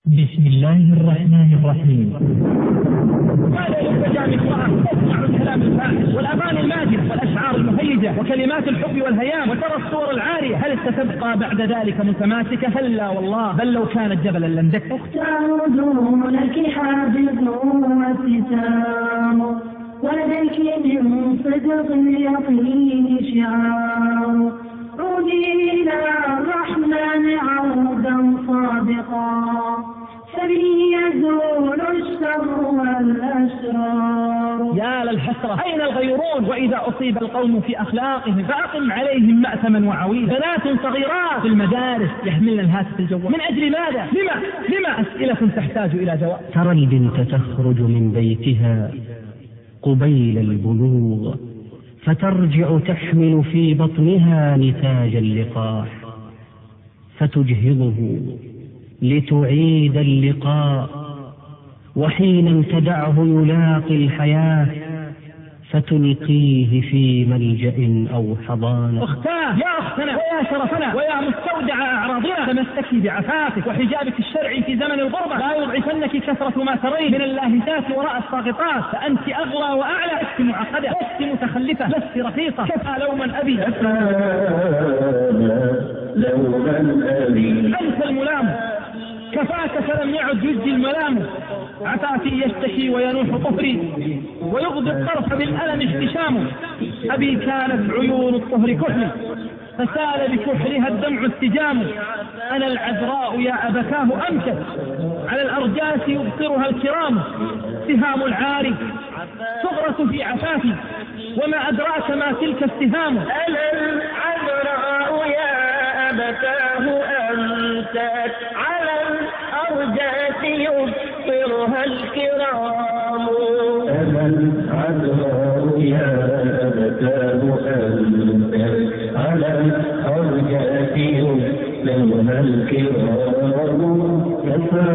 بسم الله الرحمن الرحيم. ماذا يستجع من امرأة تسمع الكلام الفاحش والأغاني الماجنة والأشعار المهيجة وكلمات الحب والهيام وترى الصور العارية، هل ستبقى بعد ذلك متماسكة؟ كلا والله، بل لو كانت جبلا لندك. اختار دونك حافظ وستام، ولديك من صدق اليقين شعار، عودي إلى الرحمن عودا صادقا، فبه يزول الشر والأشرار. يا للحسرة، أين الغيرون وإذا أصيب القوم في أخلاقهم فأقم عليهم مأثما وعويلا. بنات صغيرات في المدارس يحملن الهاتف الجوال، من أجل ماذا؟ لما أسئلة تحتاج إلى جواب. ترى البنت تخرج من بيتها قبيل البلوغ، فترجع تحمل في بطنها نتاج اللقاح، فتجهضه لتعيد اللقاء، وحينا تدعه يلاقي الحياة فتلقيه في ملجأ أو حضانة. أختاه يا أختنا ويا شرفنا ويا مستودع أعراضنا، تمسكي بعفافك وحجابك الشرعي في زمن الغربة، لا يضعفنك كثرة ما ترين من اللاهثات وراء الساقطات، فأنت أغلى وأعلى، لست معقدة، لست متخلفة، لست رقيقة. كفى لوما أبي، أنت الملام، كفاك فلم يعد يجزي الملام. عتاتي يشتكي وينوح طهري، ويغضي الطرف بالألم احتشام. أبي كانت عيون الطهر كحلي، فسال بكحلها الدمع استجام. أنا العذراء يا أبكاه أمشت، على الأرجاس يبصرها الكرام. سهام العاري صغرة في عفافي، وما أدراك ما تلك السهام. أنا العذراء يا أبكاه أمشت، على الأرجاس يبصرها الكرام. أنا العذراء يا أبكاه أمشت، على الأرجاس يبصرها الكرام. كفى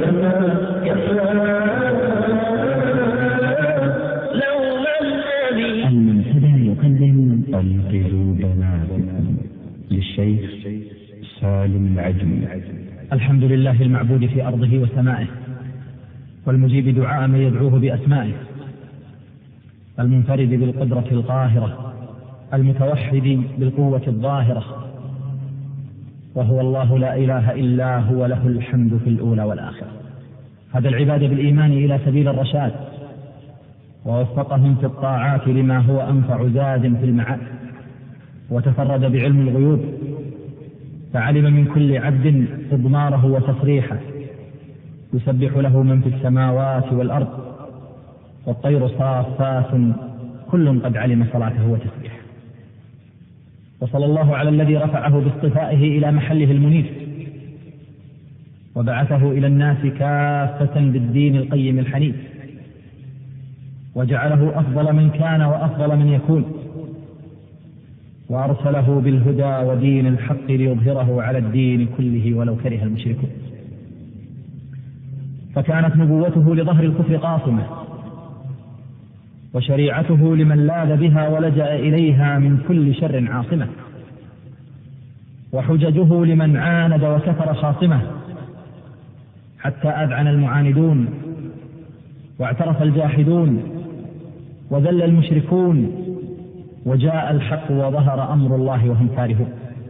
لولا النبي. المنتدى يقدم أنقذوا بناتكم للشيخ سالم العجمي. الحمد لله المعبود في أرضه وسمائه، والمجيب دعاء من يدعوه بأسمائه، المنفرد بالقدرة القاهرة، المتوحد بالقوة الظاهرة، وهو الله لا إله إلا هو، له الحمد في الأولى والآخرة. هذا العباد بالإيمان إلى سبيل الرشاد، ووفقهم في الطاعات لما هو أنفع زاد في المعاد، وتفرد بعلم الغيوب، فعلم من كل عبد إضماره وتصريحه. يسبح له من في السماوات والأرض، والطير صافات، كل قد علم صلاته وتسبيحه. وصلى الله على الذي رفعه باصطفائه إلى محله المنير، وبعثه إلى الناس كافة بالدين القيم الحنيف، وجعله أفضل من كان وأفضل من يكون، وأرسله بالهدى ودين الحق ليظهره على الدين كله ولو كره المشركون. فكانت نبوته لظهر الكفر قاصمة، وشريعته لمن لاذ بها ولجأ إليها من كل شر عاصمة، وحججه لمن عاند وكفر خاصمة، حتى أذعن المعاندون واعترف الجاحدون وذل المشركون، وجاء الحق وظهر أمر الله وهم كارهون.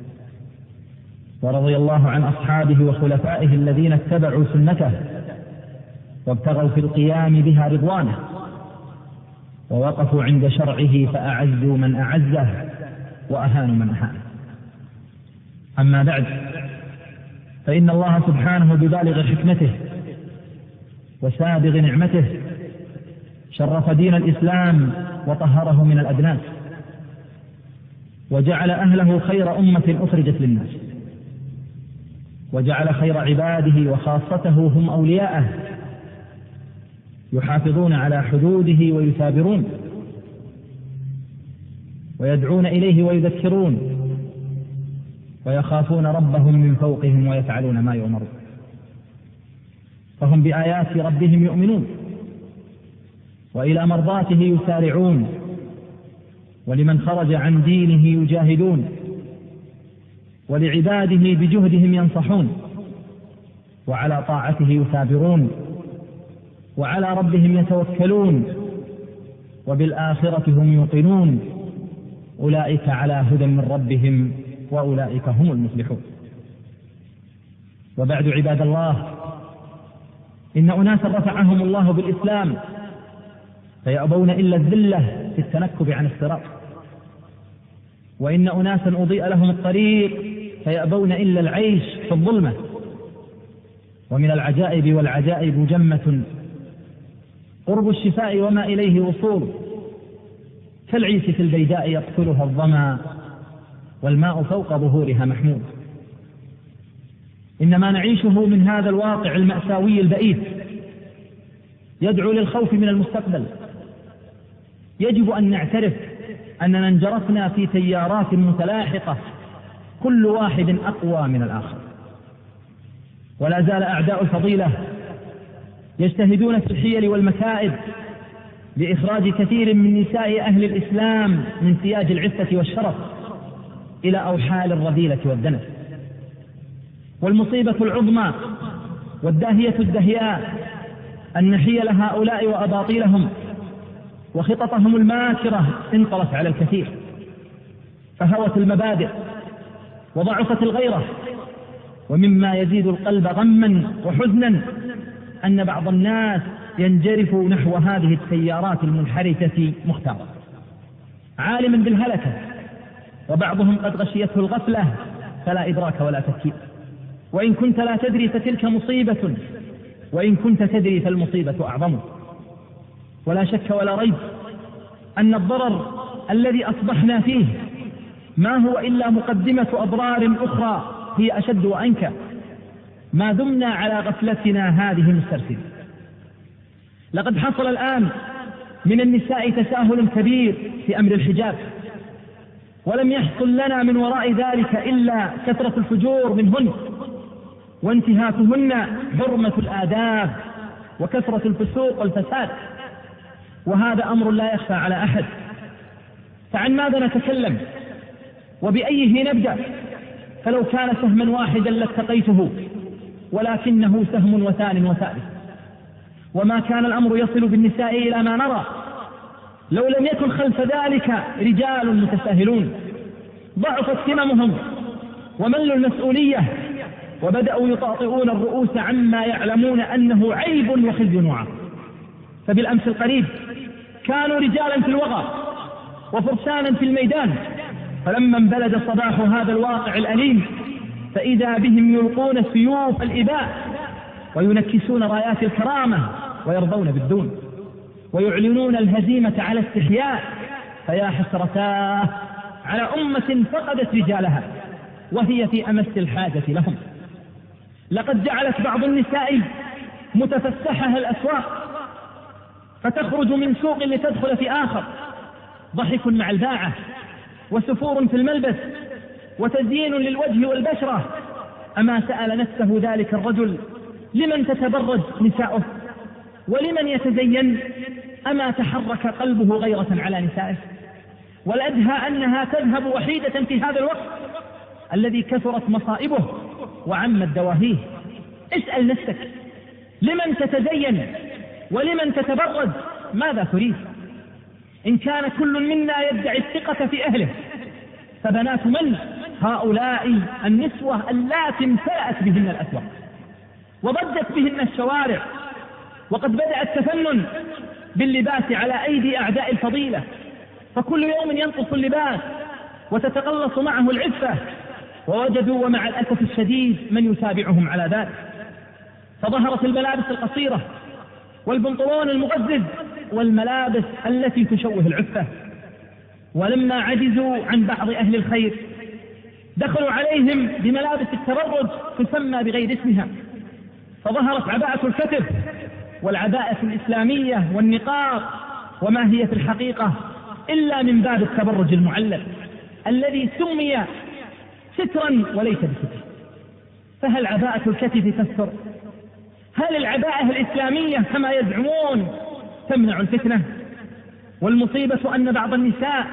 ورضي الله عن أصحابه وخلفائه الذين اتبعوا سنته وابتغوا في القيام بها رضوانه، ووقفوا عند شرعه فأعزوا من أعزه وأهانوا من أهانه. أما بعد، فإن الله سبحانه ببالغ حكمته وسابغ نعمته شرف دين الإسلام وطهره من الأدناس، وجعل أهله خير أمة أخرجت للناس، وجعل خير عباده وخاصته هم أولياءه، يحافظون على حدوده ويثابرون، ويدعون إليه ويذكرون، ويخافون ربهم من فوقهم ويفعلون ما يؤمرون. فهم بآيات ربهم يؤمنون، وإلى مرضاته يسارعون، ولمن خرج عن دينه يجاهدون، ولعباده بجهدهم ينصحون، وعلى طاعته يثابرون وعلى ربهم يتوكلون وبالآخرة هم يوقنون، أولئك على هدى من ربهم وأولئك هم المفلحون. وبعد عباد الله، إن أناسا رفعهم الله بالإسلام فيأبون إلا الذلة في التنكب عن الصراط، وإن أناسا أضيء لهم الطريق فيأبون إلا العيش في الظلمة. ومن العجائب والعجائب جمة قرب الشفاء وما إليه وصول، كالعيش في البيداء يقتلها الظما والماء فوق ظهورها محمود. إن ما نعيشه من هذا الواقع المأساوي البئيس يدعو للخوف من المستقبل. يجب أن نعترف أننا انجرفنا في تيارات متلاحقة كل واحد أقوى من الآخر، ولا زال أعداء الفضيلة يجتهدون في الحيل والمكائد لإخراج كثير من نساء أهل الإسلام من سياج العفة والشرف إلى أوحال الرذيلة والدنس. والمصيبة العظمى والداهية الدهياء أن حيل هؤلاء وأباطيلهم وخططهم الماكرة انطلت على الكثير، فهوت المبادئ وضعفت الغيرة. ومما يزيد القلب غما وحزنا أن بعض الناس ينجرف نحو هذه التيارات المنحرفة مختارا عالما بالهلكة، وبعضهم قد غشيته الغفلة فلا إدراك ولا تفكير. وإن كنت لا تدري فتلك مصيبة، وإن كنت تدري فالمصيبة أعظم. ولا شك ولا ريب أن الضرر الذي أصبحنا فيه ما هو إلا مقدمة أضرار أخرى هي أشد وأنكى ما دمنا على غفلتنا هذه المسترسلة. لقد حصل الآن من النساء تساهل كبير في أمر الحجاب، ولم يحصل لنا من وراء ذلك إلا كثرة الفجور منهن وانتهاكهن حرمة الآداب وكثرة الفسوق والفساد، وهذا أمر لا يخفى على أحد. فعن ماذا نتكلم وبأيه نبدأ؟ فلو كان سهما واحدا لاتقيته، ولكنه سهم وثان وثالث. وما كان الأمر يصل بالنساء إلى ما نرى لو لم يكن خلف ذلك رجال متساهلون ضعفت هممهم وملوا المسؤولية وبدأوا يطاطئون الرؤوس عما يعلمون أنه عيب وخزي وعار. فبالأمس القريب كانوا رجالا في الوغى وفرسانا في الميدان، فلما انبلد صباح هذا الواقع الأليم فإذا بهم يلقون سيوف الإباء وينكسون رايات الكرامة ويرضون بالدون ويعلنون الهزيمة على استحياء. فيا حسرتاه على أمة فقدت رجالها وهي في أمس الحاجة لهم. لقد جعلت بعض النساء متفسحها الأسواق، فتخرج من سوق لتدخل في آخر، ضحك مع الباعة وسفور في الملبس وتزيين للوجه والبشرة. أما سأل نفسه ذلك الرجل لمن تتبرج نساؤه ولمن يتزين؟ أما تحرك قلبه غيرة على نسائه؟ والأدهى أنها تذهب وحيدة في هذا الوقت الذي كثرت مصائبه وعمت دواهيه. اسأل نفسك لمن تتزين ولمن تتبرج؟ ماذا تريد؟ إن كان كل منا يدعي الثقة في أهله فبنات من هؤلاء النسوة اللاتي امتلأت بهن الأسواق وضجت بهن الشوارع، وقد بدأ التفنن باللباس على أيدي أعداء الفضيلة، فكل يوم ينقص اللباس وتتقلص معه العفة، ووجدوا ومع الأسف الشديد من يتابعهم على ذلك. فظهرت الملابس القصيرة والبنطلون المقزز والملابس التي تشوه العفة. ولما عجزوا عن بعض أهل الخير دخلوا عليهم بملابس التبرج تسمى بغير اسمها، فظهرت عباءة الكتف والعباءة الإسلامية والنقاب، وما هي في الحقيقة إلا من باب التبرج المعلل الذي سمي سترا وليس بستر. فهل عباءة الكتف تستر؟ هل العباءة الإسلامية كما يزعمون تمنع الفتنة؟ والمصيبة أن بعض النساء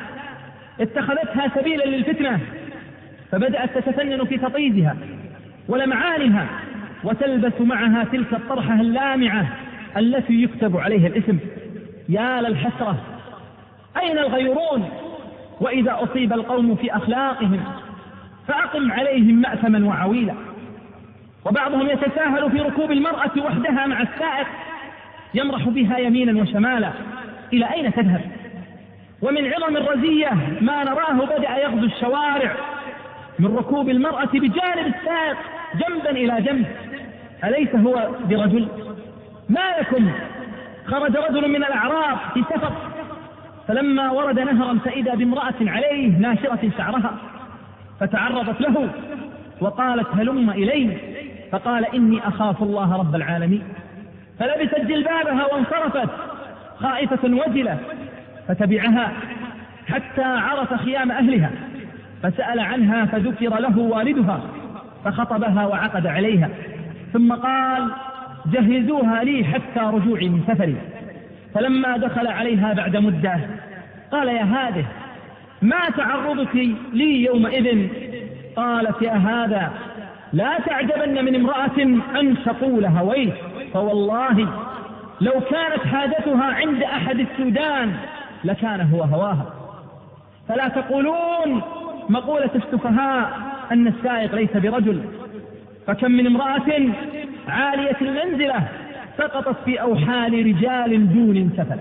اتخذتها سبيلا للفتنة، فبدأت تتفنن في تطيزها ولمعانها وتلبس معها تلك الطرحة اللامعة التي يكتب عليها الاسم. يا للحسرة، أين الغيرون؟ وإذا أصيب القوم في أخلاقهم فأقم عليهم مأثما وعويلا. وبعضهم يتساهل في ركوب المرأة وحدها مع السائق، يمرح بها يمينا وشمالا. إلى أين تذهب؟ ومن عظم الرزية ما نراه بدأ يغزو الشوارع من ركوب المرأة بجانب السائق جنبا إلى جنب. أليس هو برجل؟ ما لكم؟ خرج رجل من الأعراب في سفر، فلما ورد نهرا فإذا بامرأة عليه ناشرة شعرها، فتعرضت له وقالت هلم إلي، فقال إني أخاف الله رب العالمين. فلبست جلبابها وانصرفت خائفة وجلة، فتبعها حتى عرف خيام أهلها، فسأل عنها فذكر له والدها، فخطبها وعقد عليها، ثم قال جهزوها لي حتى رجوعي من سفري. فلما دخل عليها بعد مدة قال يا هذه ما تعرضك لي يومئذ؟ قالت يا هذا لا تعجبن من امرأة أن تقول هويت، فوالله لو كانت حاجتها عند أحد السودان لكان هو هواها. فلا تقولون مقولة السفهاء أن السائق ليس برجل، فكم من امرأة عالية المنزلة سقطت في أوحال رجال دون سفلة.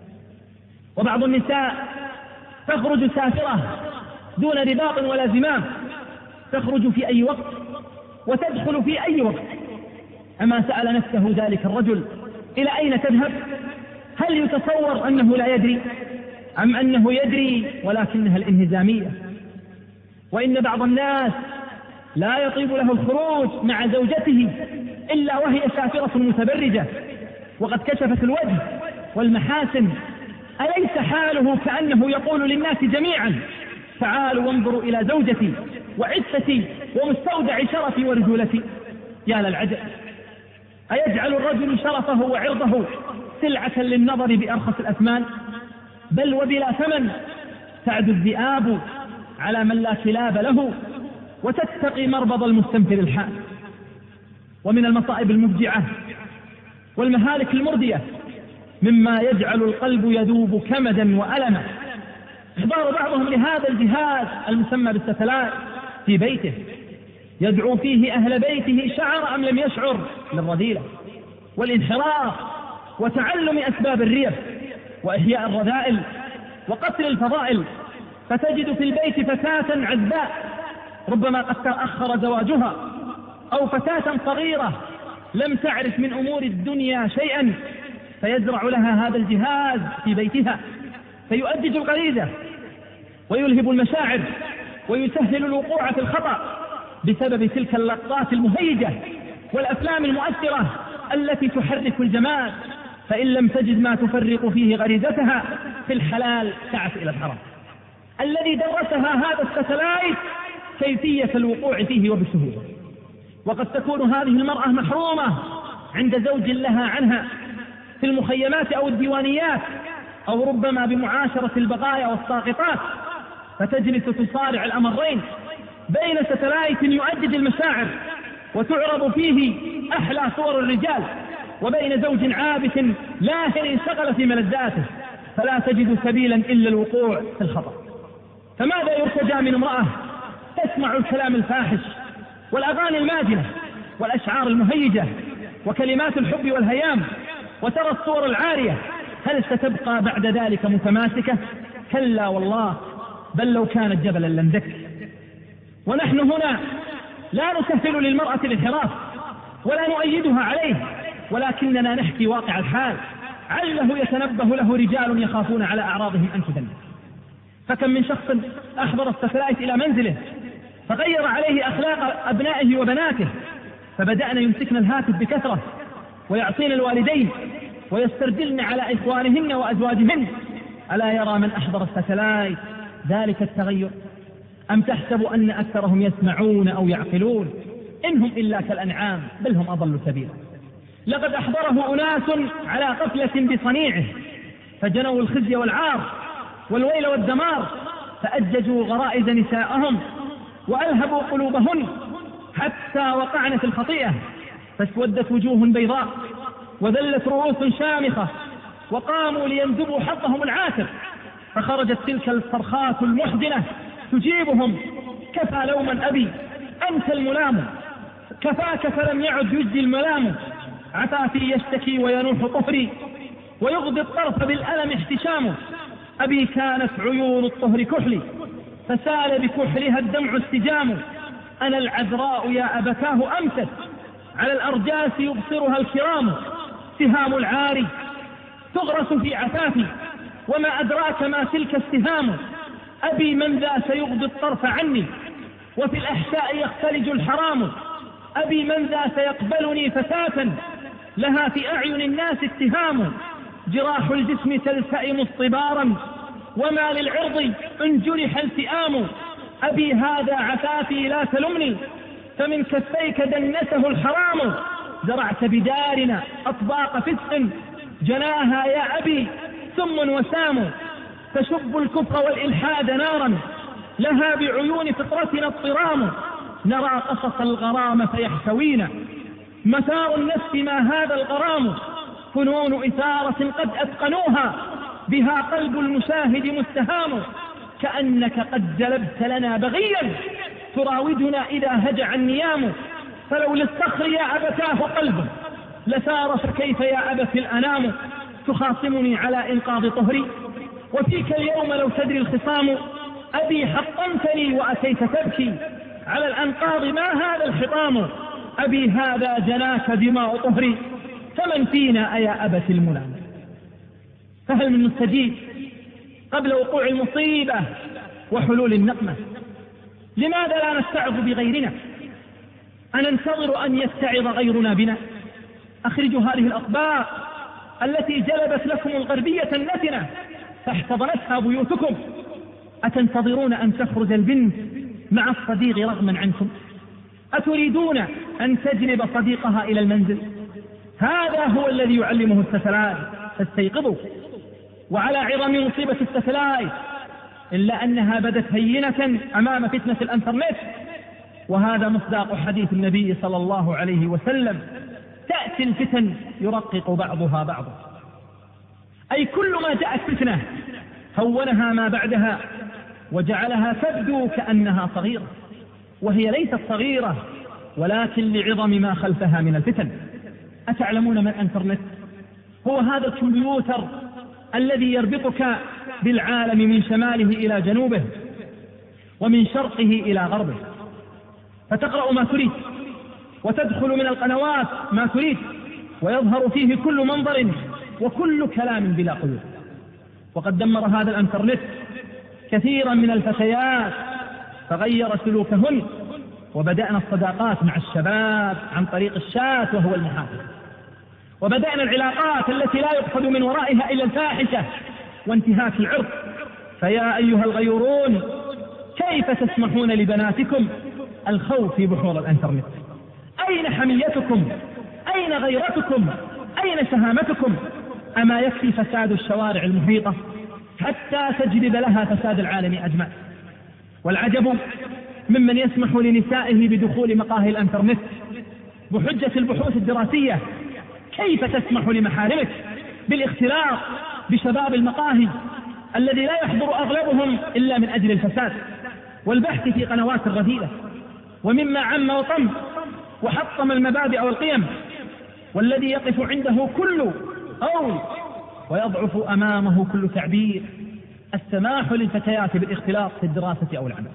وبعض النساء تخرج سافرة دون رباط ولا زمام، تخرج في أي وقت وتدخل في أي وقت. أما سأل نفسه ذلك الرجل إلى أين تذهب؟ هل يتصور أنه لا يدري، أم أنه يدري ولكنها الانهزامية؟ وإن بعض الناس لا يطيب له الخروج مع زوجته إلا وهي سافرة متبرجة وقد كشفت الوجه والمحاسن. أليس حاله كأنه يقول للناس جميعا تعالوا وانظروا إلى زوجتي وعفتي ومستودع شرفي ورجولتي؟ يا للعجب، أيجعل الرجل شرفه وعرضه سلعة للنظر بأرخص الأثمان؟ بل وبلا ثمن تعد الذئاب على من لا كلاب له وتتقي مربض المستنفر الحال. ومن المصائب المفجعة والمهالك المردية مما يجعل القلب يذوب كمدا وألما إحضار بعضهم لهذا الجهاز المسمى بالستلايت في بيته، يدعو فيه أهل بيته شعر أم لم يشعر للرذيلة والانحراف وتعلم أسباب الريب وإحياء الرذائل وقتل الفضائل. فتجد في البيت فتاة عذباء ربما قد تأخر زواجها، أو فتاة صغيرة لم تعرف من أمور الدنيا شيئا، فيزرع لها هذا الجهاز في بيتها فيؤجج الغريزة ويلهب المشاعر ويسهل الوقوع في الخطأ بسبب تلك اللقطات المهيجة والأفلام المؤثرة التي تحرك الجمال. فإن لم تجد ما تفرق فيه غريزتها في الحلال سعت إلى الحرام. الذي درسها هذا الستلايت كيفية الوقوع فيه وبسهولة. وقد تكون هذه المرأة محرومة عند زوج لها عنها في المخيمات أو الديوانيات، أو ربما بمعاشرة البقايا والساقطات، فتجلس تصارع الأمرين بين ستلايت يؤجج المشاعر وتعرض فيه أحلى صور الرجال، وبين زوج عابث لاهٍ انشغل في ملذاته فلا تجد سبيلا إلا الوقوع في الخطأ. فماذا يرتجى من امرأة تسمع الكلام الفاحش والأغاني الماجنة والأشعار المهيجة وكلمات الحب والهيام وترى الصور العارية؟ هل ستبقى بعد ذلك متماسكة؟ كلا والله، بل لو كانت جبلا لندك. ونحن هنا لا نسهل للمرأة الانحراف ولا نؤيدها عليه، ولكننا نحكي واقع الحال عله يتنبه له رجال يخافون على أعراضهم أن تدنس. فكم من شخص أحضر الستلايت إلى منزله فغير عليه أخلاق أبنائه وبناته، فبدأنا يمسكن الهاتف بكثرة ويعطين الوالدين ويسترجلن على إخوانهن وأزواجهن. ألا يرى من أحضر الستلايت ذلك التغير؟ أم تحسب أن أكثرهم يسمعون أو يعقلون؟ إنهم إلا كالأنعام بل هم أضل سبيلا. لقد أحضره أناس على غفلة بصنيعه فجنوا الخزي والعار والويل والدمار، فأججوا غرائز نساءهم وألهبوا قلوبهن حتى وقعن في الخطيئة فاسودت وجوه بيضاء وذلت رؤوس شامخة، وقاموا لينزبوا حظهم العاثر، فخرجت تلك الصرخات المحزنة تجيبهم: كفى لوما أبي أنت الملام، كفاك فلم يعد يجدي الملام، عفافي يشتكي وينوح طهري ويغضي الطرف بالألم احتشام، أبي كانت عيون الطهر كحلي فسال بكحلها الدمع استجام، أنا العذراء يا أبتاه أمست على الأرجاس يبصرها الكرام، سهام العاري تغرس في عفافي وما أدراك ما تلك السهام، أبي من ذا سيغضي الطرف عني وفي الأحشاء يختلج الحرام، أبي من ذا سيقبلني فتاة لها في أعين الناس اتهام، جراح الجسم تلتئم اصطبارا وما للعرض إن جرح التئام، أبي هذا عفافي لا تلمني فمن كفيك دنسه الحرام، زرعت بدارنا أطباق فسق جناها يا أبي سم وسام، تشب الكفر والإلحاد نارا لها بعيون فطرتنا اضطرام، نرى قصص الغرام فيحتوينا مثار النفس ما هذا الغرام، فنون إثارة قد أتقنوها بها قلب المشاهد مستهام، كأنك قد جلبت لنا بغيا تراودنا إذا هجع النيام، فلولا الصخر يا أبتاه قلب لسار فكيف يا أبت الأنام، تخاصمني على إنقاذ طهري وفيك اليوم لو تدري الخصام، أبي حطمتني وأتيت تبكي على الأنقاض ما هذا الحطام، أبي هذا جناك دماء طهري فمن فينا أيا أبت الملام. فهل من مستجيب قبل وقوع المصيبة وحلول النقمة؟ لماذا لا نستعظ بغيرنا؟ أننتظر أن يستعظ غيرنا بنا؟ أخرجوا هذه الأطباق التي جلبت لكم الغربية النتنة فاحتضنتها بيوتكم، أتنتظرون أن تخرج البنت مع الصديق رغما عنكم؟ أتريدون أن تجلب صديقها إلى المنزل؟ هذا هو الذي يعلمه الستلايت، فاستيقظوا. وعلى عظم مصيبة الستلايت إلا أنها بدت هينة أمام فتنة الانترنت، وهذا مصداق حديث النبي صلى الله عليه وسلم: تأتي الفتن يرقق بعضها بعضا، أي كل ما جاءت فتنة هونها ما بعدها وجعلها تبدو كأنها صغيرة، وهي ليست صغيرة ولكن لعظم ما خلفها من الفتن. أتعلمون ما الانترنت؟ هو هذا الكمبيوتر الذي يربطك بالعالم من شماله إلى جنوبه ومن شرقه إلى غربه، فتقرأ ما تريد وتدخل من القنوات ما تريد، ويظهر فيه كل منظر وكل كلام بلا قيود. وقد دمر هذا الانترنت كثيرا من الفتيات فغير سلوكهن، وبدأنا الصداقات مع الشباب عن طريق الشات وهو المحاكم، وبدأنا العلاقات التي لا يقصد من ورائها إلا الفاحشة وانتهاك العرض. فيا أيها الغيورون، كيف تسمحون لبناتكم الخوض في بحور الانترنت؟ أين حميتكم؟ أين غيرتكم؟ أين شهامتكم؟ أما يكفي فساد الشوارع المحيطة حتى تجلب لها فساد العالم أجمع؟ والعجب ممن يسمح لنسائه بدخول مقاهي الانترنت بحجة البحوث الدراسية. كيف تسمح لمحارمك بالاختلاط بشباب المقاهي الذي لا يحضر أغلبهم إلا من أجل الفساد والبحث في قنوات الرذيلة، ومما عم وطم وحطم المبادئ والقيم، والذي يقف عنده كل قول ويضعف أمامه كل تعبير، السماح للفتيات بالاختلاط في الدراسة أو العمل.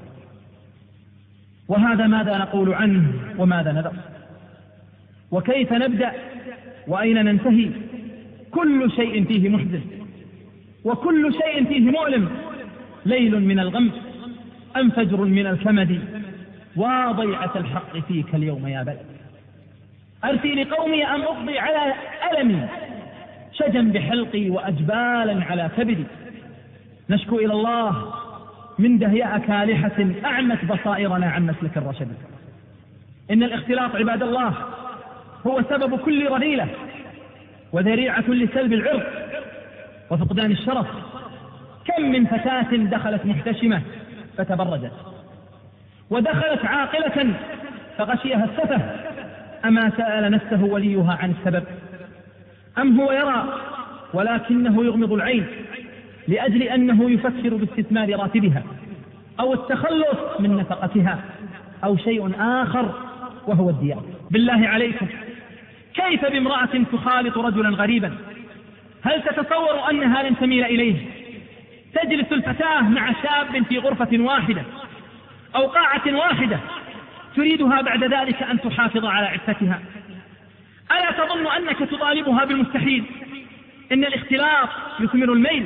وهذا ماذا نقول عنه وماذا ندر؟ وكيف نبدأ وأين ننتهي؟ كل شيء فيه محزن وكل شيء فيه مؤلم، ليل من الغم أم فجر من الكمد، وضيعة الحق فيك اليوم يا بلد. أرثي لقومي أم أقضي على ألمي شجا بحلقي وأجبالا على كبدي، نشكو إلى الله من دهياء كالحة أعمت بصائرنا عن مسلك الرشد. إن الاختلاط عباد الله هو سبب كل رذيلة وذريعة لسلب العرض وفقدان الشرف. كم من فتاة دخلت محتشمة فتبرجت، ودخلت عاقلة فغشيها السفه، أما سأل نفسه وليها عن السبب، أم هو يرى ولكنه يغمض العين لأجل أنه يفكر باستثمار راتبها أو التخلص من نفقتها أو شيء آخر وهو الديار؟ بالله عليكم، كيف بامرأة تخالط رجلا غريبا؟ هل تتصور أنها لن تميل إليه؟ تجلس الفتاة مع شاب في غرفة واحدة أو قاعة واحدة تريدها بعد ذلك أن تحافظ على عفتها. ألا تظن أنك تطالبها بالمستحيل؟ إن الاختلاط يثمر الميل،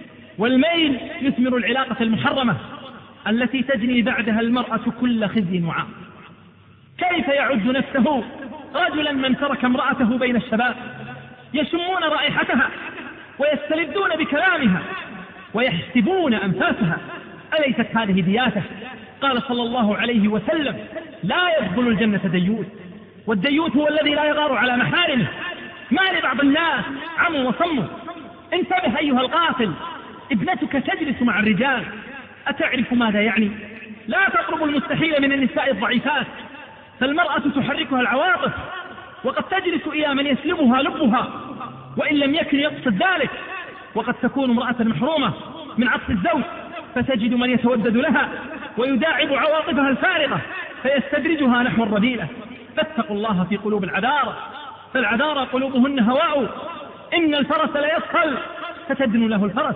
والميل يثمر العلاقة المحرمة التي تجني بعدها المرأة كل خزي وعار. كيف يعد نفسه رجلا من ترك امرأته بين الشباب يشمون رائحتها ويستلذون بكلامها ويحسبون أنفاسها؟ أليست هذه دياته؟ قال صلى الله عليه وسلم: لا يدخل الجنة ديوث، والديوث هو الذي لا يغار على محارمه. ما لبعض الناس عموا وصموا. انتبه أيها القاتل، ابنتك تجلس مع الرجال، أتعرف ماذا يعني؟ لا تقرب المستحيل من النساء الضعيفات، فالمرأة تحركها العواطف، وقد تجلس إلى من يسلبها لبها وإن لم يكن يقصد ذلك. وقد تكون امرأة محرومة من عطف الزوج فتجد من يتودد لها ويداعب عواطفها الفارغة فيستدرجها نحو الرذيلة. فاتقوا الله في قلوب العذارى، فالعذارى قلوبهن هواء. إن الفرس ليصخل فتدن له الفرس،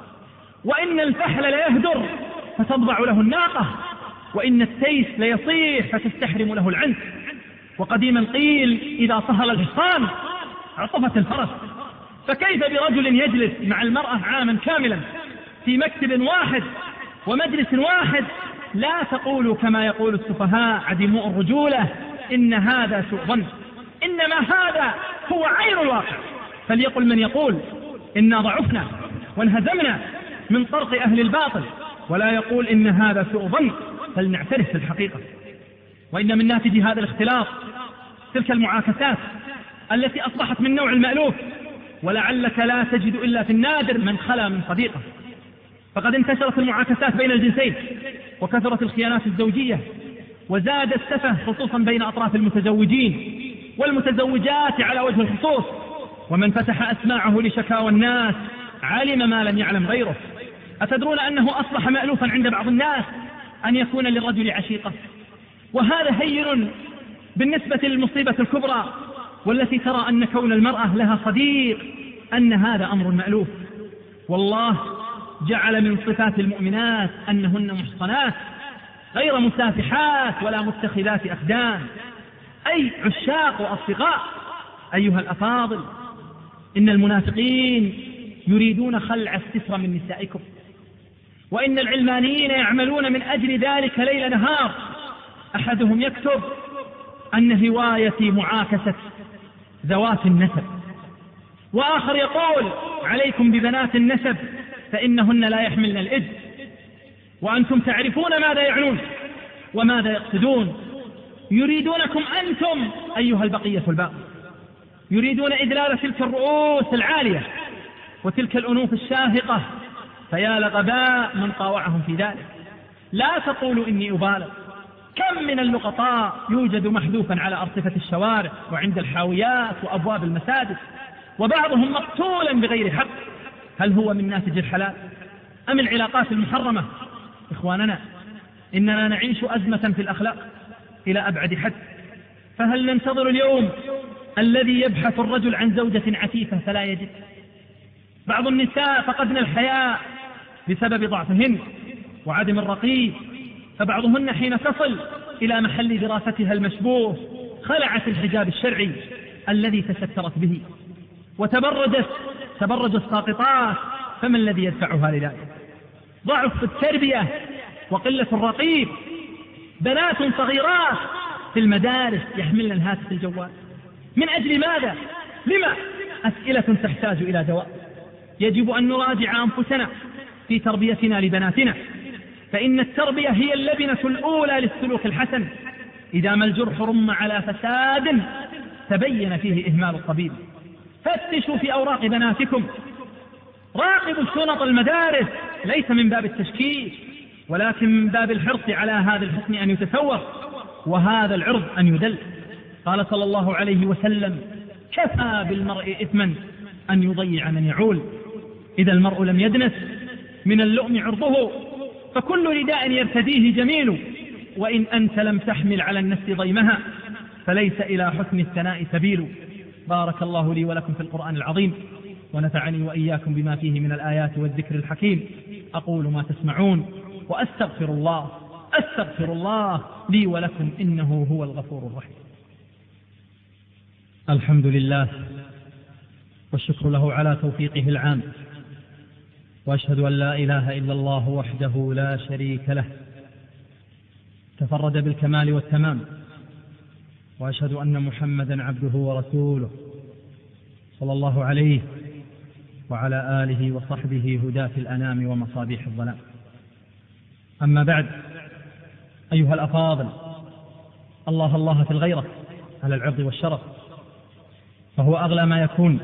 وإن الفحل ليهدر فتضبع له الناقة، وإن التيس ليصيح فتستحرم له العنز. وقديما قيل: إذا صهل الحصان عطفت الفرس. فكيف برجل يجلس مع المرأة عاما كاملا في مكتب واحد ومجلس واحد؟ لا تقولوا كما يقول السفهاء عديمو الرجولة إن هذا سوء ظن، إنما هذا هو عين الواقع. فليقل من يقول إنا ضعفنا وانهزمنا من طرق أهل الباطل، ولا يقول إن هذا سوء ظن، فلنعترف في الحقيقة. وإن من ناتج هذا الاختلاط تلك المعاكسات التي أصبحت من نوع المألوف، ولعلك لا تجد إلا في النادر من خلا من صديقه. فقد انتشرت المعاكسات بين الجنسين، وكثرت الخيانات الزوجية، وزاد السفه خصوصا بين أطراف المتزوجين والمتزوجات على وجه الخصوص. ومن فتح أسماعه لشكاوى الناس علم ما لم يعلم غيره. أتدرون أنه أصبح مألوفا عند بعض الناس أن يكون للرجل عشيقة؟ وهذا هين بالنسبة للمصيبة الكبرى والتي ترى أن كون المرأة لها صديق أن هذا أمر مألوف. والله جعل من صفات المؤمنات أنهن محصنات غير مسافحات ولا متخذات أخدان، أي عشاق وأصدقاء. أيها الأفاضل، إن المنافقين يريدون خلع الستر من نسائكم، وإن العلمانيين يعملون من أجل ذلك ليل نهار. أحدهم يكتب أن هوايتي معاكسة ذوات النسب، وآخر يقول عليكم ببنات النسب فإنهن لا يحملن الإذ. وأنتم تعرفون ماذا يعنون وماذا يقصدون. يريدونكم أنتم أيها البقية الباقي، يريدون إذلال تلك الرؤوس العالية وتلك الأنوف الشاهقة، فيا لغباء من طاوعهم في ذلك. لا تقولوا إني أبالغ، كم من اللقطاء يوجد محذوفا على أرصفة الشوارع وعند الحاويات وأبواب المساجد، وبعضهم مقتولا بغير حق. هل هو من ناتج الحلال أم العلاقات المحرمة؟ إخواننا، إننا نعيش أزمة في الأخلاق إلى أبعد حد. فهل ننتظر اليوم الذي يبحث الرجل عن زوجة عفيفة فلا يجد؟ بعض النساء فقدن الحياء بسبب ضعفهن وعدم الرقيب، فبعضهن حين تصل إلى محل دراستها المشبوه خلعت الحجاب الشرعي الذي تسترت به وتبرج الساقطات. فما الذي يدفعها لذلك؟ ضعف في التربية وقلة الرقيب. بنات صغيرات في المدارس يحملن الهاتف الجوال. من أجل ماذا؟ لما؟ أسئلة تحتاج إلى جواب. يجب أن نراجع أنفسنا في تربيتنا لبناتنا، فإن التربية هي اللبنة الأولى للسلوك الحسن. إذا ما الجرح رم على فساد تبين فيه إهمال الطبيب. فتشوا في أوراق بناتكم، راقبوا شنط المدارس، ليس من باب التشكيك ولكن من باب الحرص على هذا الحسن أن يتسوق وهذا العرض أن يدل. قال صلى الله عليه وسلم: كفى بالمرء إثما أن يضيع من يعول. إذا المرء لم يدنس من اللؤم عرضه فكل رداء يرتديه جميل، وإن أنت لم تحمل على النفس ضيمها فليس إلى حسن الثناء سبيل. بارك الله لي ولكم في القرآن العظيم، ونفعني وإياكم بما فيه من الآيات والذكر الحكيم. أقول ما تسمعون وأستغفر الله لي ولكم إنه هو الغفور الرحيم. الحمد لله والشكر له على توفيقه العام، وأشهد أن لا إله إلا الله وحده لا شريك له تفرد بالكمال والتمام، وأشهد أن محمدا عبده ورسوله صلى الله عليه وعلى آله وصحبه هداة الأنام ومصابيح الظلام. أما بعد، أيها الأفاضل، الله في الغيرة على العرض والشرف، فهو أغلى ما يكون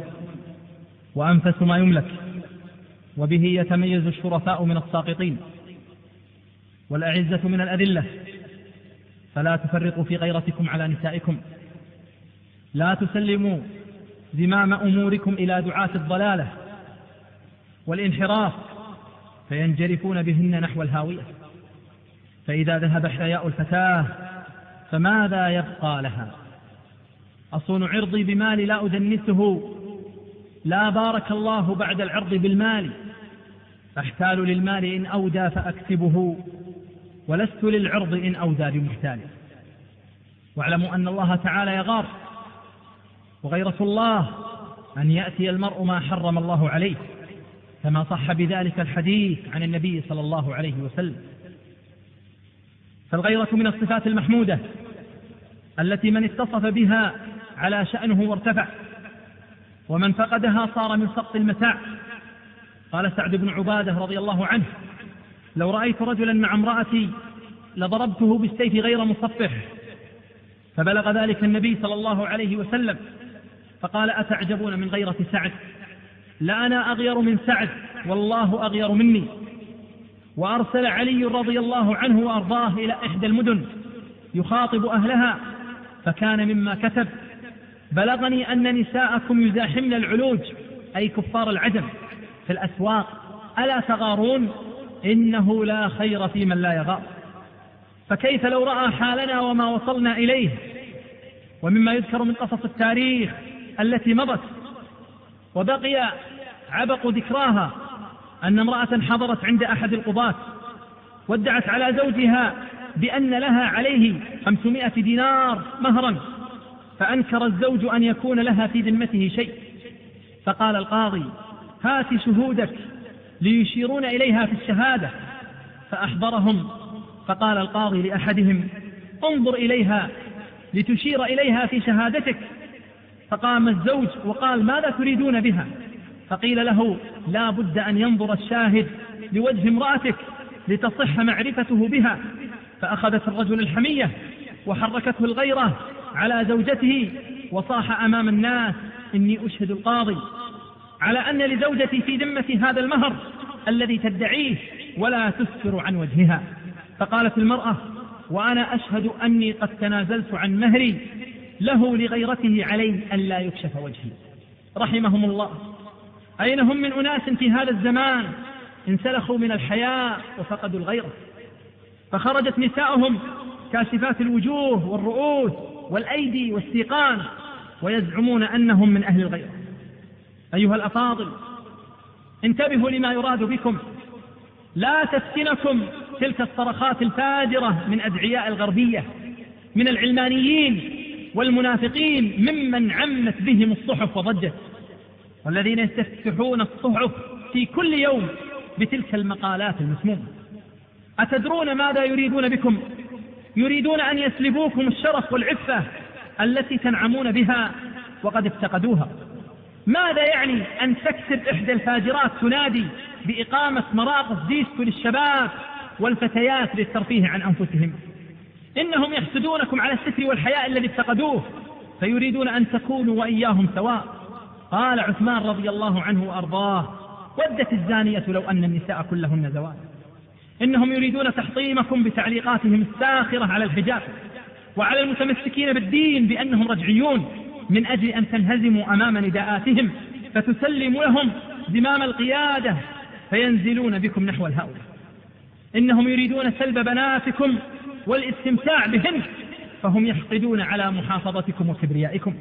وأنفس ما يملك، وبه يتميز الشرفاء من الساقطين والأعزة من الأذلة. فلا تفرطوا في غيرتكم على نسائكم، لا تسلموا زمام أموركم إلى دعاة الضلالة والانحراف فينجرفون بهن نحو الهاوية. فإذا ذهب حياء الفتاة فماذا يبقى لها؟ أصون عرضي بمالي لا أدنسه، لا بارك الله بعد العرض بالمال. أحتال للمال إن أودى فأكسبه، ولست للعرض إن أودى بمحتال. واعلموا أن الله تعالى يغار، وغيرة الله أن يأتي المرء ما حرم الله عليه، كما صح بذلك الحديث عن النبي صلى الله عليه وسلم. فالغيرة من الصفات المحمودة التي من اتصف بها على شأنه وارتفع، ومن فقدها صار من سقط المتاع. قال سعد بن عبادة رضي الله عنه: لو رأيت رجلا مع امرأتي لضربته بالسيف غير مصفح. فبلغ ذلك النبي صلى الله عليه وسلم فقال: أتعجبون من غيرة سعد؟ لأنا أغير من سعد والله أغير مني. وأرسل علي رضي الله عنه وأرضاه إلى إحدى المدن يخاطب أهلها، فكان مما كتب: بلغني أن نساءكم يزاحمن العلوج، أي كفار العجم، في الأسواق، ألا تغارون؟ إنه لا خير في من لا يغار. فكيف لو رأى حالنا وما وصلنا إليه؟ ومما يذكر من قصص التاريخ التي مضت وبقي عبق ذكراها أن امرأة حضرت عند أحد القضاة وادعت على زوجها بأن لها عليه 500 دينار مهرا، فأنكر الزوج أن يكون لها في ذمته شيء. فقال القاضي: هات شهودك ليشيرون إليها في الشهادة. فأحضرهم، فقال القاضي لأحدهم: انظر إليها لتشير إليها في شهادتك. فقام الزوج وقال: ماذا تريدون بها؟ فقيل له: لا بد أن ينظر الشاهد لوجه امرأتك لتصح معرفته بها. فأخذت الرجل الحمية وحركته الغيرة على زوجته، وصاح أمام الناس: إني أشهد القاضي على أن لزوجتي في ذمة هذا المهر الذي تدعيه ولا تسفر عن وجهها. فقالت المرأة: وأنا أشهد أني قد تنازلت عن مهري له لغيرته علي أن لا يكشف وجهي. رحمهم الله. أين هم من أناس في هذا الزمان انسلخوا من الحياء وفقدوا الغيرة، فخرجت نساؤهم كاشفات الوجوه والرؤوس والأيدي والسيقان ويزعمون أنهم من أهل الغيرة. أيها الأفاضل، انتبهوا لما يراد بكم، لا تفتنكم تلك الصرخات الفاجرة من أدعياء الغربية، من العلمانيين والمنافقين، ممن عمت بهم الصحف وضجت، والذين يستفتحون الصحف في كل يوم بتلك المقالات المسمومة. أتدرون ماذا يريدون بكم؟ يريدون أن يسلبوكم الشرف والعفة التي تنعمون بها وقد افتقدوها. ماذا يعني أن تكتب إحدى الفاجرات تنادي بإقامة مراقص ديسكو للشباب والفتيات للترفيه عن أنفسهم؟ إنهم يحسدونكم على الستر والحياء الذي افتقدوه، فيريدون أن تكونوا وإياهم سواء. قال عثمان رضي الله عنه وأرضاه: ودت الزانية لو أن النساء كلهن زوال. إنهم يريدون تحطيمكم بتعليقاتهم الساخرة على الحجاب، وعلى المتمسكين بالدين بأنهم رجعيون من أجل أن تنهزموا أمام نداءاتهم فتسلموا لهم زمام القيادة فينزلون بكم نحو الهؤلاء. إنهم يريدون سلب بناتكم والاستمتاع بهن فهم يحقدون على محافظتكم وكبريائكم.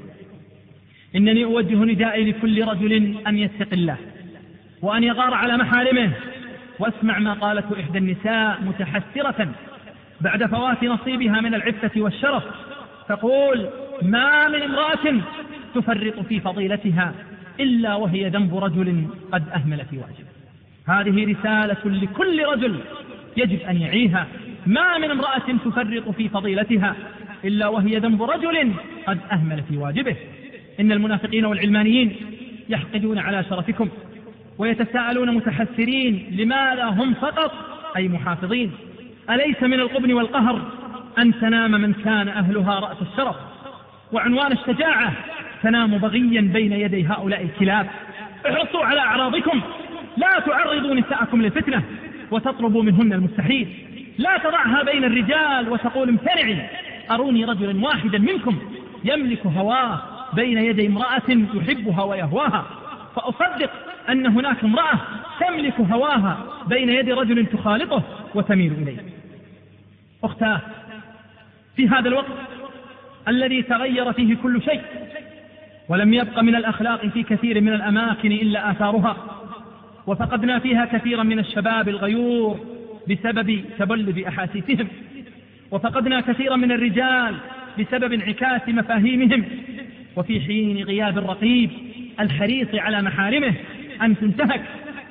إنني أوجه ندائي لكل رجل أن يتق الله وأن يغار على محارمه. واسمع ما قالته إحدى النساء متحسرة بعد فوات نصيبها من العفة والشرف، تقول: ما من امرأة تفرط في فضيلتها إلا وهي ذنب رجل قد أهمل في واجبه. هذه رسالة لكل رجل يجب أن يعيها. ما من امرأة تفرط في فضيلتها إلا وهي ذنب رجل قد أهمل في واجبه. إن المنافقين والعلمانيين يحقدون على شرفكم ويتساءلون متحسرين لماذا هم فقط أي محافظين. أليس من القبن والقهر أن تنام من كان أهلها رأس الشرف، وعنوان الشجاعة تنام بغيا بين يدي هؤلاء الكلاب. احرصوا على أعراضكم، لا تعرضوا نساءكم للفتنة وتطلبوا منهن المستحيل. لا تضعها بين الرجال وتقول امتنعي. أروني رجلا واحدا منكم يملك هواه بين يدي امرأة يحبها ويهواها، فأصدق أن هناك امرأة تملك هواها بين يدي رجل تخالطه وتميل إليه. أختاه، في هذا الوقت الذي تغير فيه كل شيء ولم يبق من الأخلاق في كثير من الأماكن إلا آثارها، وفقدنا فيها كثيرا من الشباب الغيور بسبب تبلد أحاسيسهم، وفقدنا كثيرا من الرجال بسبب انعكاس مفاهيمهم، وفي حين غياب الرقيب الحريص على محارمه أن تنتهك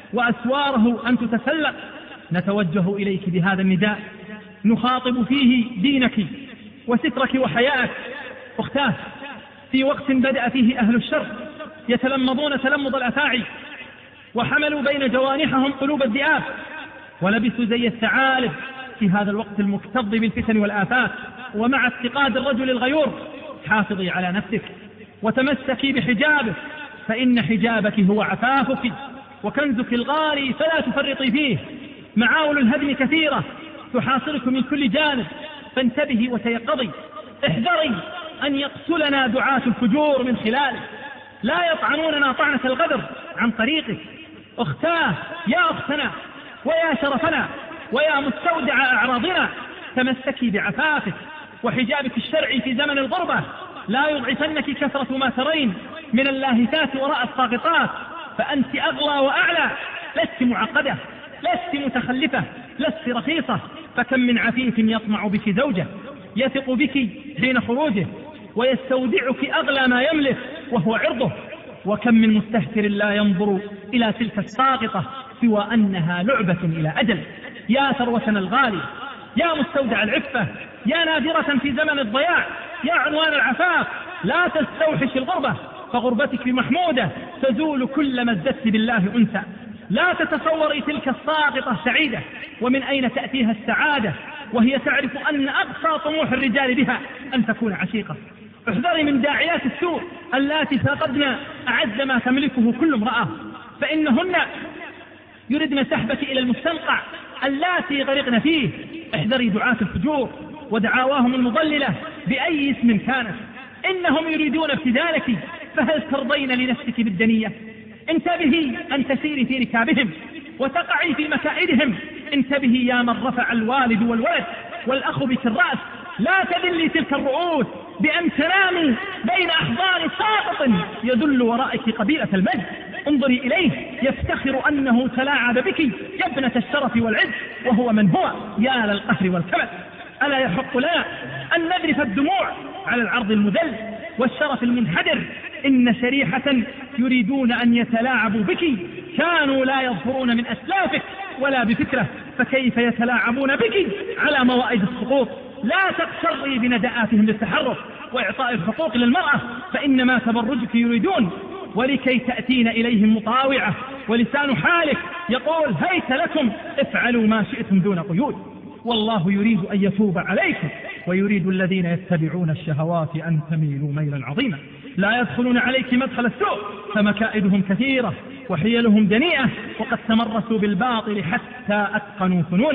وأسواره أن تتسلق، نتوجه إليك بهذا النداء نخاطب فيه دينك وسترك وحياءك. أختاه، في وقت بدأ فيه أهل الشر يتلمضون تلمض الأفاعي وحملوا بين جوانحهم قلوب الذئاب ولبسوا زي الثعالب، في هذا الوقت المكتظ بالفتن والآفات ومع افتقاد الرجل الغيور، حافظي على نفسك وتمسكي بحجابك، فإن حجابك هو عفافك وكنزك الغالي فلا تفرطي فيه. معاول الهدم كثيرة تحاصرك من كل جانب، فانتبهي وتيقظي. احذري أن يقتلنا دعاة الفجور من خلالك، لا يطعنوننا طعنة الغدر عن طريقك. أختاه، يا أختنا ويا شرفنا ويا مستودع أعراضنا، تمسكي بعفافك وحجابك الشرعي في زمن الغربة، لا يضعفنك كثرة ما ترين من اللاهثات وراء الساقطات، فأنت أغلى وأعلى، لست معقدة، لست متخلفة، لست رخيصة. فكم من عفيف يطمع بك زوجه يثق بك حين خروجه ويستودعك أغلى ما يملك وهو عرضه، وكم من مستهتر لا ينظر إلى تلك الساقطة سوى أنها لعبة إلى أجل. يا ثروتنا الغالي، يا مستودع العفة، يا نادرة في زمن الضياع، يا عنوان العفاف، لا تستوحش الغربة، فغربتك محمودة تزول كلما ازددت بالله أنثى. لا تتصوري تلك الساقطة سعيدة، ومن أين تأتيها السعادة وهي تعرف أن أقصى طموح الرجال بها أن تكون عشيقة. احذري من داعيات السوء اللاتي فقدن أعز ما تملكه كل امرأة، فإنهن يردن سحبك إلى المستنقع اللاتي غرقن فيه. احذري دعاة الفجور ودعاواهم المضللة بأي اسم كانت، إنهم يريدون ابتدالك، فهل ترضين لنفسك بالدنية؟ انتبهي أن تسيري في ركابهم وتقعي في مكائدهم. انتبهي يا من رفع الوالد والولد والأخ بك الرأس، لا تذلي تلك الرؤوس بأن تنامي بين أحضان ساقط يدل ورائك قبيلة المجد. انظري إليه يفتخر أنه تلاعب بك يا ابنة الشرف والعز، وهو من هو يا للقهر والكبد. ألا يحق لنا أن نذرف الدموع على العرض المذل والشرف المنحدر؟ إن شريحة يريدون أن يتلاعبوا بك كانوا لا يظفرون من أسلافك ولا بفكرة، فكيف يتلاعبون بك على موائد السقوط؟ لا تقشري بنداءاتهم للتحرك وإعطاء الحقوق للمرأة، فإنما تبرجك يريدون، ولكي تأتين إليهم مطاوعة ولسان حالك يقول هيت لكم افعلوا ما شئتم دون قيود. والله يريد أن يتوب عليكم ويريد الذين يتبعون الشهوات أن تميلوا ميلا عظيما. لا يدخلون عليك مدخل السوء، فمكائدهم كثيرة وحيلهم دنيئة، وقد تمرسوا بالباطل حتى أتقنوا فنونه.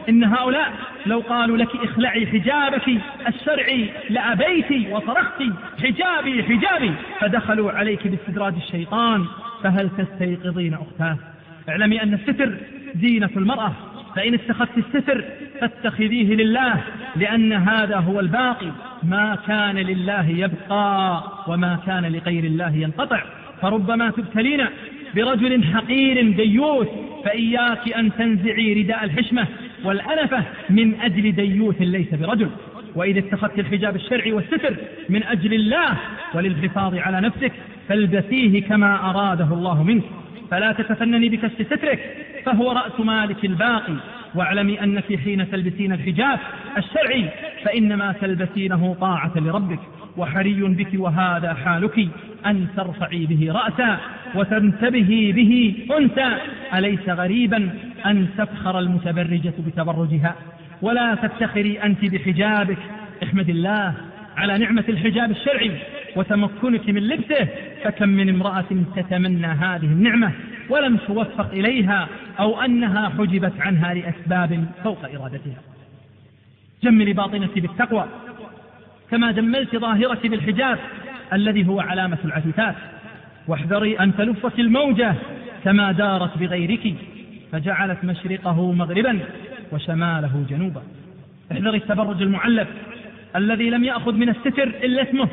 إن هؤلاء لو قالوا لك اخلعي حجابك الشرعي لأبيت وصرخت حجابي حجابي، فدخلوا عليك باستدراج الشيطان. فهل تستيقظين أختاه؟ اعلمي أن الستر زينة المرأة، فإن اتخذت الستر فاتخذيه لله، لأن هذا هو الباقي، ما كان لله يبقى وما كان لغير الله ينقطع. فربما تبتلين برجل حقير ديوث، فإياك أن تنزعي رداء الحشمة والأنفة من أجل ديوث ليس برجل. وإذا اتخذت الحجاب الشرعي والستر من أجل الله وللحفاظ على نفسك فالبسيه كما أراده الله منك، فلا تتفنني بكشف سترك فهو رأس مالك الباقي. واعلمي أنك حين تلبسين الحجاب الشرعي فإنما تلبسينه طاعة لربك، وحري بك وهذا حالك أن ترفعي به رأسا وتنتبهي به أنثى. أليس غريبا أن تفخر المتبرجة بتبرجها ولا تفتخري أنت بحجابك؟ احمد الله على نعمة الحجاب الشرعي وتمكنك من لبسه، فكم من امرأة تتمنى هذه النعمة ولم توفق إليها أو أنها حجبت عنها لأسباب فوق إرادتها. جملي باطنتي بالتقوى كما جملت ظاهرتي بالحجاب الذي هو علامة العفيفات، واحذري أن تلفك الموجة كما دارت بغيرك فجعلت مشرقه مغربا وشماله جنوبا. احذري التبرج المعلف الذي لم يأخذ من الستر إلا اسمه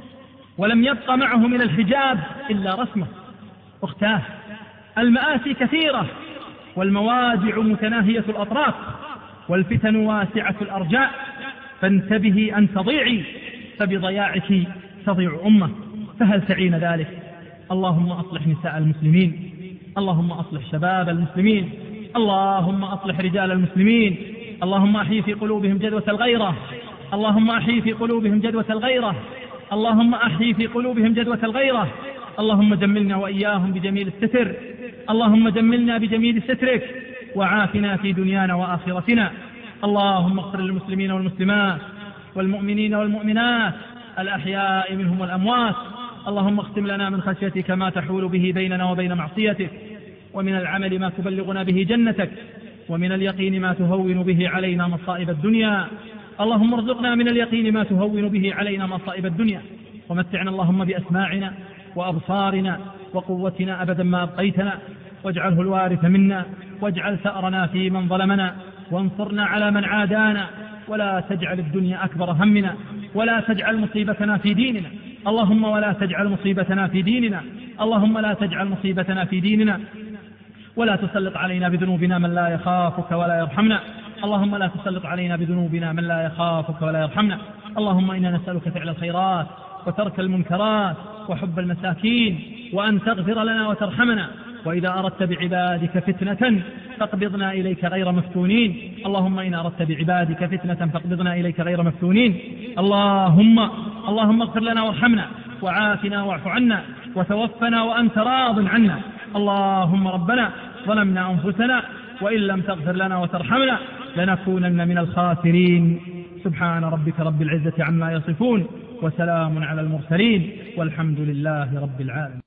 ولم يبقى معه من الحجاب إلا رسمه. أختاه، المآسي كثيرة والمواجع متناهية الأطراف والفتن واسعة الأرجاء، فانتبهي أن تضيعي فبضياعك تضيع أمة. فهل تعين ذلك؟ اللهم أصلح نساء المسلمين، اللهم أصلح شباب المسلمين، اللهم أصلح رجال المسلمين، اللهم أحيي في قلوبهم جدوة الغيرة، اللهم أحيي في قلوبهم جدوة الغيرة، اللهم أحيي في قلوبهم جدوة الغيرة. اللهم جملنا وإياهم بجميل الستر، اللهم جملنا بجميل سترك وعافنا في دنيانا وآخرتنا. اللهم اغفر للمسلمين والمسلمات والمؤمنين والمؤمنات الأحياء منهم والأموات. اللهم اختم لنا من خشيتك ما تحول به بيننا وبين معصيتك، ومن العمل ما تبلغنا به جنتك، ومن اليقين ما تهون به علينا مصائب الدنيا. اللهم ارزقنا من اليقين ما تهون به علينا مصائب الدنيا، ومتعنا اللهم بأسماعنا وأبصارنا وقوتنا أبدا ما أبقيتنا، واجعله الوارث منا، واجعل ثأرنا في من ظلمنا، وانصرنا على من عادانا، ولا تجعل الدنيا أكبر همنا، ولا تجعل مصيبتنا في ديننا. اللهم ولا تجعل مصيبتنا في ديننا، اللهم لا تجعل مصيبتنا في ديننا، ولا تسلط علينا بذنوبنا من لا يخافك ولا يرحمنا. اللهم لا تسلط علينا بذنوبنا من لا يخافك ولا يرحمنا. اللهم إنا نسألك فعل الخيرات وترك المنكرات وحب المساكين، وأن تغفر لنا وترحمنا، وإذا أردت بعبادك فتنة فاقبضنا إليك غير مفتونين. اللهم إن أردت بعبادك فتنة فاقبضنا إليك غير مفتونين. اللهم اغفر لنا وارحمنا وعافنا واعف عنا وتوفنا وأنت راض عنا. اللهم ربنا ظلمنا أنفسنا وإن لم تغفر لنا وترحمنا لنكونن من الخاسرين. سبحان ربك رب العزة عما يصفون وسلام على المرسلين والحمد لله رب العالمين.